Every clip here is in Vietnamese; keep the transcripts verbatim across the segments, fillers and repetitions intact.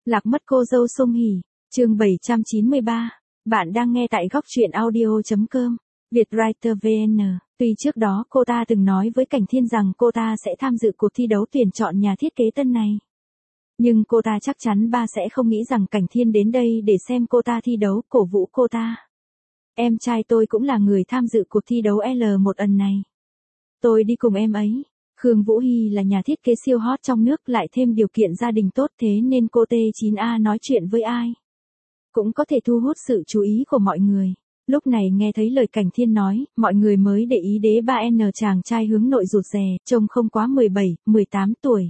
Lạc mất cô dâu Song Hỷ, chương bảy trăm chín mươi ba. Bạn đang nghe tại góc truyện audio chấm com, Vietwriter vê en. Tuy trước đó cô ta từng nói với Cảnh Thiên rằng cô ta sẽ tham dự cuộc thi đấu tuyển chọn nhà thiết kế tân này. Nhưng cô ta chắc chắn ba sẽ không nghĩ rằng Cảnh Thiên đến đây để xem cô ta thi đấu, cổ vũ cô ta. Em trai tôi cũng là người tham dự cuộc thi đấu L một ẩn này. Tôi đi cùng em ấy. Khương Vũ Hy là nhà thiết kế siêu hot trong nước, lại thêm điều kiện gia đình tốt, thế nên cô T chín A nói chuyện với ai cũng có thể thu hút sự chú ý của mọi người. Lúc này nghe thấy lời Cảnh Thiên nói, mọi người mới để ý đế ba N chàng trai hướng nội rụt rè, trông không quá mười bảy, mười tám tuổi.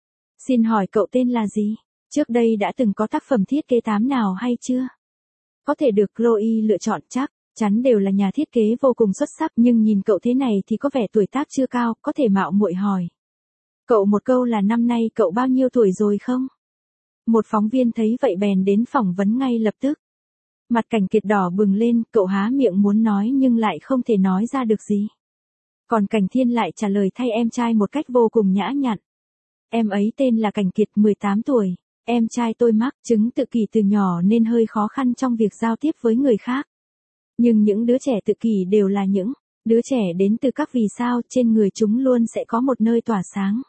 Xin hỏi cậu tên là gì? Trước đây đã từng có tác phẩm thiết kế tám nào hay chưa? Có thể được Chloe lựa chọn chắc chắn đều là nhà thiết kế vô cùng xuất sắc, nhưng nhìn cậu thế này thì có vẻ tuổi tác chưa cao, có thể mạo muội hỏi cậu một câu là năm nay cậu bao nhiêu tuổi rồi không? Một phóng viên thấy vậy bèn đến phỏng vấn ngay lập tức. Mặt Cảnh Kiệt đỏ bừng lên, cậu há miệng muốn nói nhưng lại không thể nói ra được gì. Còn Cảnh Thiên lại trả lời thay em trai một cách vô cùng nhã nhặn. Em ấy tên là Cảnh Kiệt, mười tám tuổi. Em trai tôi mắc chứng tự kỷ từ nhỏ nên hơi khó khăn trong việc giao tiếp với người khác. Nhưng những đứa trẻ tự kỷ đều là những đứa trẻ đến từ các vì sao, trên người chúng luôn sẽ có một nơi tỏa sáng.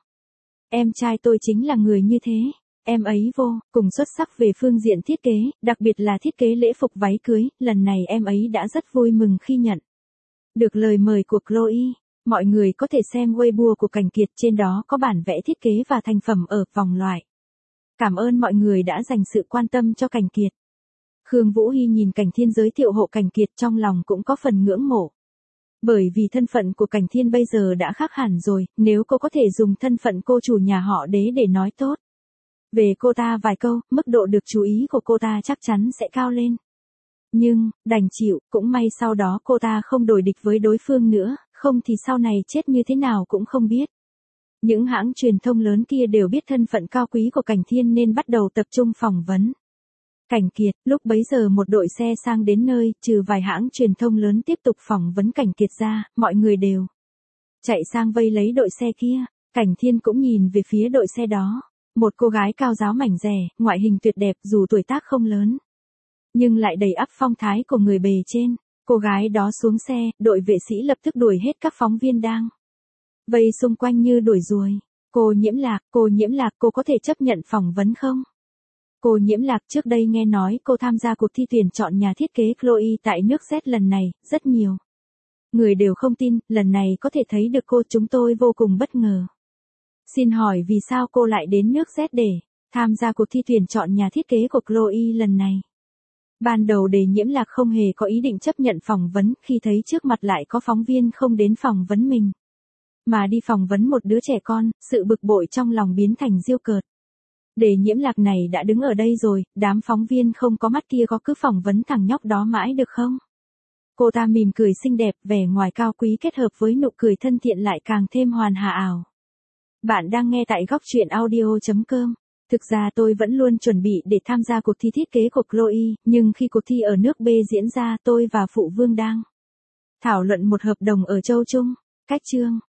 Em trai tôi chính là người như thế. Em ấy vô cùng xuất sắc về phương diện thiết kế, đặc biệt là thiết kế lễ phục váy cưới, lần này em ấy đã rất vui mừng khi nhận được lời mời của Chloe. Mọi người có thể xem Weibo của Cảnh Kiệt, trên đó có bản vẽ thiết kế và thành phẩm ở vòng loại. Cảm ơn mọi người đã dành sự quan tâm cho Cảnh Kiệt. Khương Vũ Hy nhìn Cảnh Thiên giới thiệu hộ Cảnh Kiệt trong lòng cũng có phần ngưỡng mộ. Bởi vì thân phận của Cảnh Thiên bây giờ đã khác hẳn rồi, nếu cô có thể dùng thân phận cô chủ nhà họ đế để nói tốt về cô ta vài câu, mức độ được chú ý của cô ta chắc chắn sẽ cao lên. Nhưng, đành chịu, cũng may sau đó cô ta không đổi địch với đối phương nữa, không thì sau này chết như thế nào cũng không biết. Những hãng truyền thông lớn kia đều biết thân phận cao quý của Cảnh Thiên nên bắt đầu tập trung phỏng vấn Cảnh Kiệt. Lúc bấy giờ một đội xe sang đến nơi, trừ vài hãng truyền thông lớn tiếp tục phỏng vấn Cảnh Kiệt ra, mọi người đều chạy sang vây lấy đội xe kia. Cảnh Thiên cũng nhìn về phía đội xe đó. Một cô gái cao ráo mảnh dẻ, ngoại hình tuyệt đẹp dù tuổi tác không lớn, nhưng lại đầy ắp phong thái của người bề trên. Cô gái đó xuống xe, đội vệ sĩ lập tức đuổi hết các phóng viên đang vây xung quanh như đuổi ruồi. Cô Nhiễm Lạc, cô Nhiễm Lạc, cô có thể chấp nhận phỏng vấn không? Cô Nhiễm Lạc, trước đây nghe nói cô tham gia cuộc thi tuyển chọn nhà thiết kế Chloe tại nước Z lần này, rất nhiều người đều không tin, lần này có thể thấy được cô, chúng tôi vô cùng bất ngờ. Xin hỏi vì sao cô lại đến nước Z để tham gia cuộc thi tuyển chọn nhà thiết kế của Chloe lần này? Ban đầu Đề Nhiễm Lạc không hề có ý định chấp nhận phỏng vấn, khi thấy trước mặt lại có phóng viên không đến phỏng vấn mình, mà đi phỏng vấn một đứa trẻ con, sự bực bội trong lòng biến thành giễu cợt. Đề Nhiễm Lạc này đã đứng ở đây rồi, đám phóng viên không có mắt kia có cứ phỏng vấn thằng nhóc đó mãi được không? Cô ta mỉm cười xinh đẹp, vẻ ngoài cao quý kết hợp với nụ cười thân thiện lại càng thêm hoàn hạ ảo. Bạn đang nghe tại góc truyện audio chấm com. Thực ra tôi vẫn luôn chuẩn bị để tham gia cuộc thi thiết kế của Chloe, nhưng khi cuộc thi ở nước B diễn ra, tôi và Phụ Vương đang thảo luận một hợp đồng ở Châu Trung. Cách chương